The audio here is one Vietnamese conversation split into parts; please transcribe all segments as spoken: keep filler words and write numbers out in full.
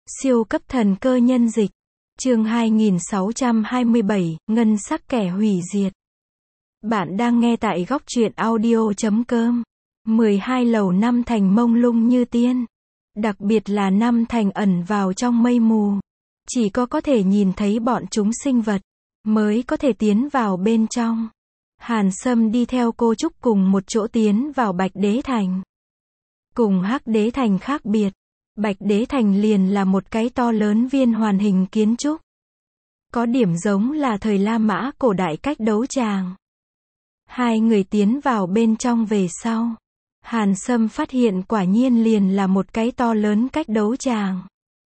Siêu cấp thần cơ nhân dịch. Chương hai nghìn sáu trăm hai mươi bảy, ngân sắc kẻ hủy diệt. Bạn đang nghe tại góc truyện audio chấm com. mười hai lầu năm thành mông lung như tiên. Đặc biệt là năm thành ẩn vào trong mây mù. Chỉ có có thể nhìn thấy bọn chúng sinh vật, mới có thể tiến vào bên trong. Hàn Sâm đi theo cô Trúc cùng một chỗ tiến vào Bạch Đế Thành. Cùng Hắc Đế Thành khác biệt, Bạch Đế Thành liền là một cái to lớn viên hoàn hình kiến trúc. Có điểm giống là thời La Mã cổ đại cách đấu tràng. Hai người tiến vào bên trong về sau, Hàn Sâm phát hiện quả nhiên liền là một cái to lớn cách đấu tràng.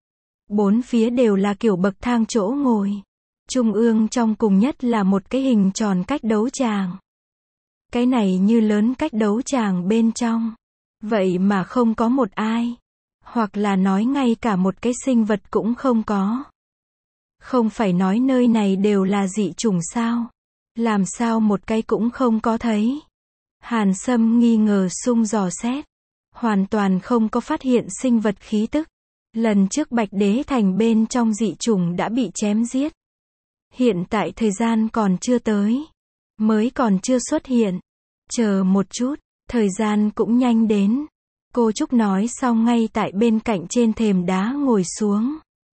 Bốn phía đều là kiểu bậc thang chỗ ngồi. Trung ương trong cùng nhất là một cái hình tròn cách đấu tràng. Cái này như lớn cách đấu tràng bên trong. Vậy mà không có một ai. Hoặc là nói ngay cả một cái sinh vật cũng không có. Không phải nói nơi này đều là dị chủng sao? Làm sao một cái cũng không có thấy? Hàn Sâm nghi ngờ sung dò xét. Hoàn toàn không có phát hiện sinh vật khí tức. Lần trước Bạch Đế Thành bên trong dị chủng đã bị chém giết. Hiện tại thời gian còn chưa tới. Mới còn chưa xuất hiện. Chờ một chút, thời gian cũng nhanh đến. Cô Trúc nói xong ngay tại bên cạnh trên thềm đá ngồi xuống.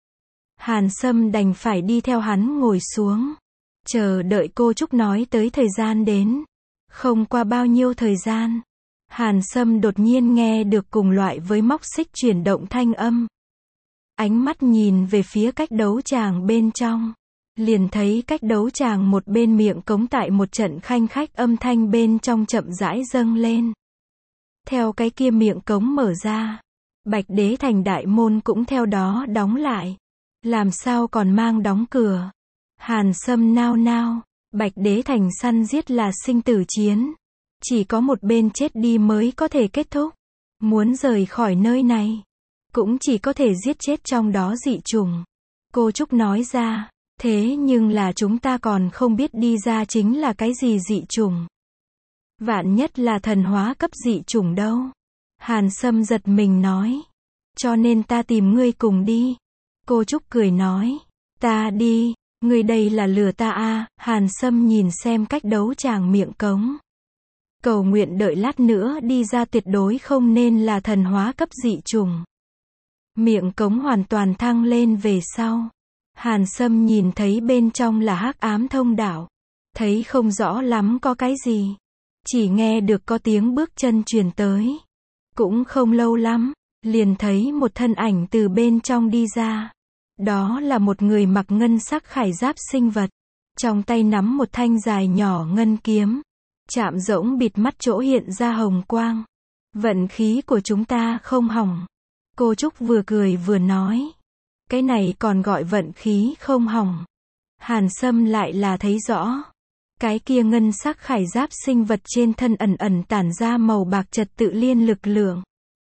Hàn Sâm đành phải đi theo hắn ngồi xuống. Chờ đợi cô Trúc nói tới thời gian đến. Không qua bao nhiêu thời gian, Hàn Sâm đột nhiên nghe được cùng loại với móc xích chuyển động thanh âm. Ánh mắt nhìn về phía cách đấu tràng bên trong. Liền thấy cách đấu tràng một bên miệng cống tại một trận khanh khách âm thanh bên trong chậm rãi dâng lên. Theo cái kia miệng cống mở ra, Bạch Đế Thành đại môn cũng theo đó đóng lại. Làm sao còn mang đóng cửa? Hàn Sâm nao nao, Bạch Đế Thành săn giết là sinh tử chiến. Chỉ có một bên chết đi mới có thể kết thúc. Muốn rời khỏi nơi này, cũng chỉ có thể giết chết trong đó dị chủng. Cô Trúc nói ra, thế nhưng là chúng ta còn không biết đi ra chính là cái gì dị chủng. Vạn nhất là thần hóa cấp dị chủng đâu. Hàn Sâm giật mình nói. Cho nên ta tìm ngươi cùng đi. Cô Trúc cười nói. Ta đi, ngươi đây là lừa ta à? Hàn Sâm nhìn xem cách đấu tràng miệng cống. Cầu nguyện đợi lát nữa đi ra tuyệt đối không nên là thần hóa cấp dị chủng. Miệng cống hoàn toàn thăng lên về sau. Hàn Sâm nhìn thấy bên trong là hắc ám thông đạo. Thấy không rõ lắm có cái gì. Chỉ nghe được có tiếng bước chân truyền tới. Cũng không lâu lắm, liền thấy một thân ảnh từ bên trong đi ra. Đó là một người mặc ngân sắc khải giáp sinh vật. Trong tay nắm một thanh dài nhỏ ngân kiếm. Chạm rỗng bịt mắt chỗ hiện ra hồng quang. Vận khí của chúng ta không hỏng. Cô Trúc vừa cười vừa nói. Cái này còn gọi vận khí không hỏng. Hàn Sâm lại là thấy rõ. Cái kia ngân sắc khải giáp sinh vật trên thân ẩn ẩn tản ra màu bạc trật tự liên lực lượng.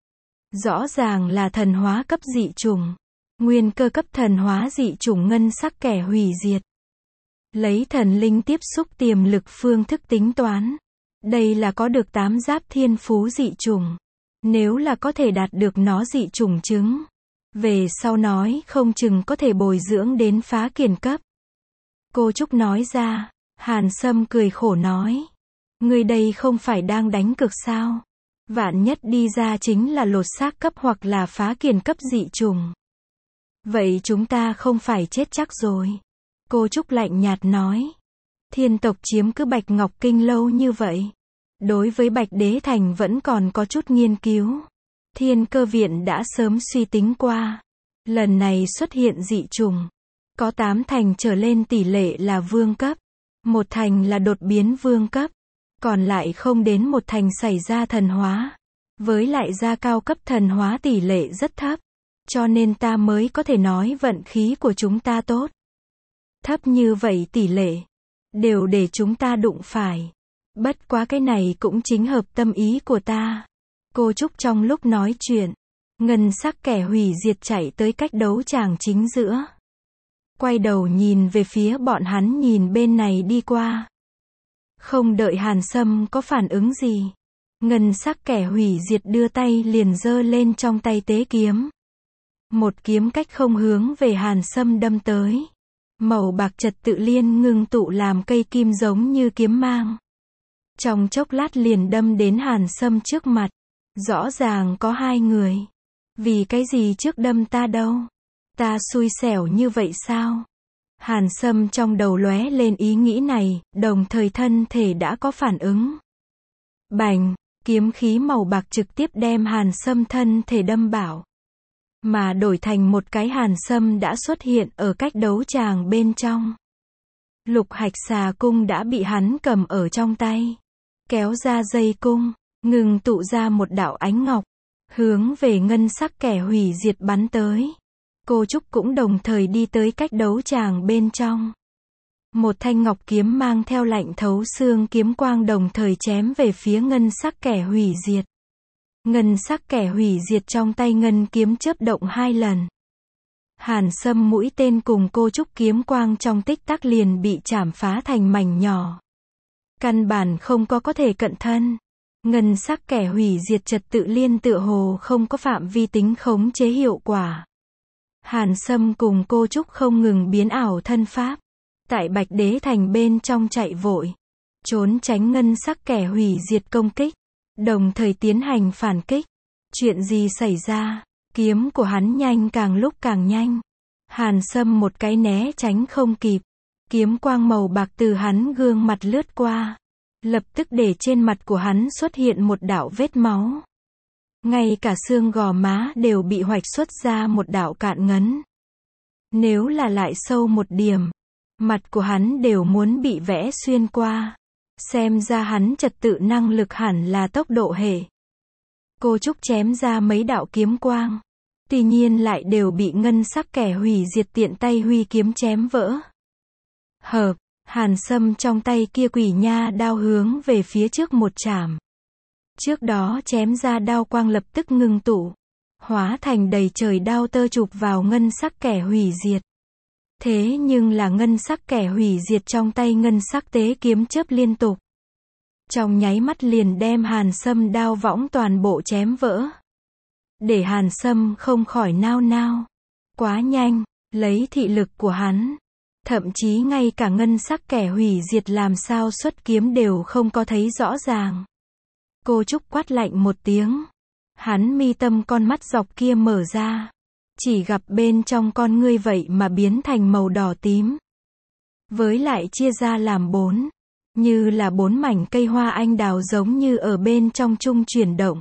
Rõ ràng là thần hóa cấp dị chủng. Nguyên cơ cấp thần hóa dị chủng ngân sắc kẻ hủy diệt. Lấy thần linh tiếp xúc tiềm lực phương thức tính toán. Đây là có được tám giáp thiên phú dị chủng. Nếu là có thể đạt được nó dị chủng chứng. Về sau nói không chừng có thể bồi dưỡng đến phá kiền cấp. Cô Trúc nói ra. Hàn Sâm cười khổ nói. Người đây không phải đang đánh cược sao? Vạn nhất đi ra chính là lột xác cấp hoặc là phá kiền cấp dị chủng. Vậy chúng ta không phải chết chắc rồi. Cô Trúc lạnh nhạt nói. Thiên tộc chiếm cứ Bạch Ngọc Kinh lâu như vậy. Đối với Bạch Đế Thành vẫn còn có chút nghiên cứu. Thiên cơ viện đã sớm suy tính qua. Lần này xuất hiện dị chủng. Có tám thành trở lên tỷ lệ là vương cấp. Một thành là đột biến vương cấp. Còn lại không đến một thành xảy ra thần hóa. Với lại gia cao cấp thần hóa tỷ lệ rất thấp. Cho nên ta mới có thể nói vận khí của chúng ta tốt. Thấp như vậy tỷ lệ. Đều để chúng ta đụng phải. Bất quá cái này cũng chính hợp tâm ý của ta. Cô Trúc trong lúc nói chuyện. Ngân sắc kẻ hủy diệt chạy tới cách đấu tràng chính giữa. Quay đầu nhìn về phía bọn hắn nhìn bên này đi qua. Không đợi Hàn Sâm có phản ứng gì. Ngân sắc kẻ hủy diệt đưa tay liền giơ lên trong tay tế kiếm. Một kiếm cách không hướng về Hàn Sâm đâm tới. Màu bạc trật tự liên ngưng tụ làm cây kim giống như kiếm mang. Trong chốc lát liền đâm đến Hàn Sâm trước mặt. Rõ ràng có hai người. Vì cái gì trước đâm ta đâu? Ta xui xẻo như vậy sao? Hàn Sâm trong đầu lóe lên ý nghĩ này, đồng thời thân thể đã có phản ứng. Bành, kiếm khí màu bạc trực tiếp đem Hàn Sâm thân thể đâm bảo. Mà đổi thành một cái Hàn Sâm đã xuất hiện ở cách đấu tràng bên trong. Lục Hạch Xà cung đã bị hắn cầm ở trong tay. Kéo ra dây cung, ngừng tụ ra một đạo ánh ngọc, hướng về ngân sắc kẻ hủy diệt bắn tới. Cô Trúc cũng đồng thời đi tới cách đấu tràng bên trong. Một thanh ngọc kiếm mang theo lạnh thấu xương kiếm quang đồng thời chém về phía ngân sắc kẻ hủy diệt. Ngân sắc kẻ hủy diệt trong tay ngân kiếm chớp động hai lần. Hàn Sâm mũi tên cùng cô Trúc kiếm quang trong tích tắc liền bị chảm phá thành mảnh nhỏ. Căn bản không có có thể cận thân. Ngân sắc kẻ hủy diệt trật tự liên tựa hồ không có phạm vi tính khống chế hiệu quả. Hàn Sâm cùng cô Trúc không ngừng biến ảo thân pháp. Tại Bạch Đế Thành bên trong chạy vội. Trốn tránh ngân sắc kẻ hủy diệt công kích. Đồng thời tiến hành phản kích. Chuyện gì xảy ra? Kiếm của hắn nhanh càng lúc càng nhanh. Hàn Sâm một cái né tránh không kịp. Kiếm quang màu bạc từ hắn gương mặt lướt qua. Lập tức để trên mặt của hắn xuất hiện một đạo vết máu. Ngay cả xương gò má đều bị hoạch xuất ra một đạo cạn ngấn. Nếu là lại sâu một điểm, mặt của hắn đều muốn bị vẽ xuyên qua. Xem ra hắn trật tự năng lực hẳn là tốc độ hệ. Cô Trúc chém ra mấy đạo kiếm quang. Tuy nhiên lại đều bị ngân sắc kẻ hủy diệt tiện tay huy kiếm chém vỡ. Hợp, Hàn Sâm trong tay kia quỷ nha đao hướng về phía trước một chảm. Trước đó chém ra đao quang lập tức ngưng tụ. Hóa thành đầy trời đao tơ chụp vào ngân sắc kẻ hủy diệt. Thế nhưng là ngân sắc kẻ hủy diệt trong tay ngân sắc tế kiếm chớp liên tục. Trong nháy mắt liền đem Hàn Sâm đao võng toàn bộ chém vỡ. Để Hàn Sâm không khỏi nao nao. Quá nhanh, lấy thị lực của hắn. Thậm chí ngay cả ngân sắc kẻ hủy diệt làm sao xuất kiếm đều không có thấy rõ ràng. Cô Trúc quát lạnh một tiếng. Hắn mi tâm con mắt dọc kia mở ra. Chỉ gặp bên trong con ngươi vậy mà biến thành màu đỏ tím. Với lại chia ra làm bốn. Như là bốn mảnh cây hoa anh đào giống như ở bên trong trung chuyển động.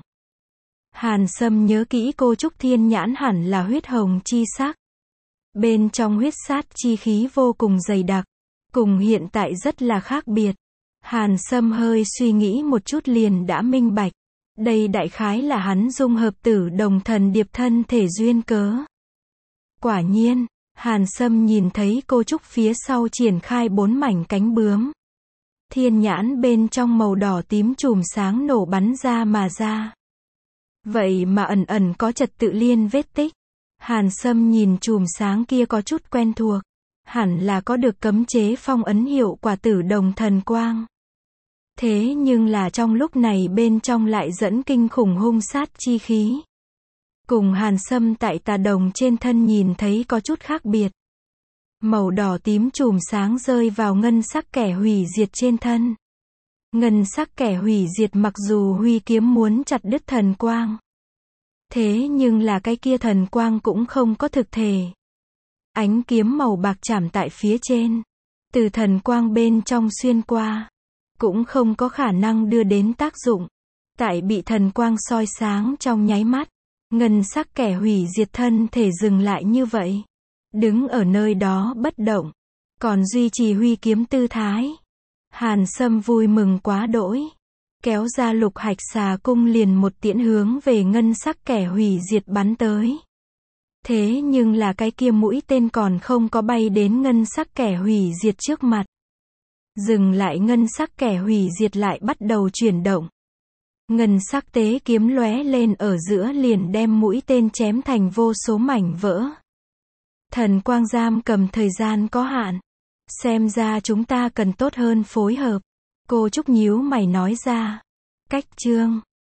Hàn Sâm nhớ kỹ cô Trúc thiên nhãn hẳn là huyết hồng chi sắc. Bên trong huyết sát chi khí vô cùng dày đặc. Cùng hiện tại rất là khác biệt. Hàn Sâm hơi suy nghĩ một chút liền đã minh bạch. Đây đại khái là hắn dung hợp tử đồng thần điệp thân thể duyên cớ. Quả nhiên, Hàn Sâm nhìn thấy cô Trúc phía sau triển khai bốn mảnh cánh bướm. Thiên nhãn bên trong màu đỏ tím chùm sáng nổ bắn ra mà ra. Vậy mà ẩn ẩn có trật tự liên vết tích. Hàn Sâm nhìn chùm sáng kia có chút quen thuộc. Hẳn là có được cấm chế phong ấn hiệu quả tử đồng thần quang. Thế nhưng là trong lúc này bên trong lại dẫn kinh khủng hung sát chi khí. Cùng Hàn Sâm tại tà đồng trên thân nhìn thấy có chút khác biệt. Màu đỏ tím chùm sáng rơi vào ngân sắc kẻ hủy diệt trên thân. Ngân sắc kẻ hủy diệt mặc dù huy kiếm muốn chặt đứt thần quang. Thế nhưng là cái kia thần quang cũng không có thực thể. Ánh kiếm màu bạc chạm tại phía trên. Từ thần quang bên trong xuyên qua. Cũng không có khả năng đưa đến tác dụng. Tại bị thần quang soi sáng trong nháy mắt. Ngân sắc kẻ hủy diệt thân thể dừng lại như vậy. Đứng ở nơi đó bất động. Còn duy trì huy kiếm tư thái. Hàn Sâm vui mừng quá đỗi. Kéo ra Lục Hạch Xà cung liền một tiễn hướng về ngân sắc kẻ hủy diệt bắn tới. Thế nhưng là cái kia mũi tên còn không có bay đến ngân sắc kẻ hủy diệt trước mặt. Dừng lại ngân sắc kẻ hủy diệt lại bắt đầu chuyển động. Ngân sắc tế kiếm lóe lên ở giữa liền đem mũi tên chém thành vô số mảnh vỡ. Thần quang giam cầm thời gian có hạn. Xem ra chúng ta cần tốt hơn phối hợp. Cô Trúc nhíu mày nói ra. Cách chương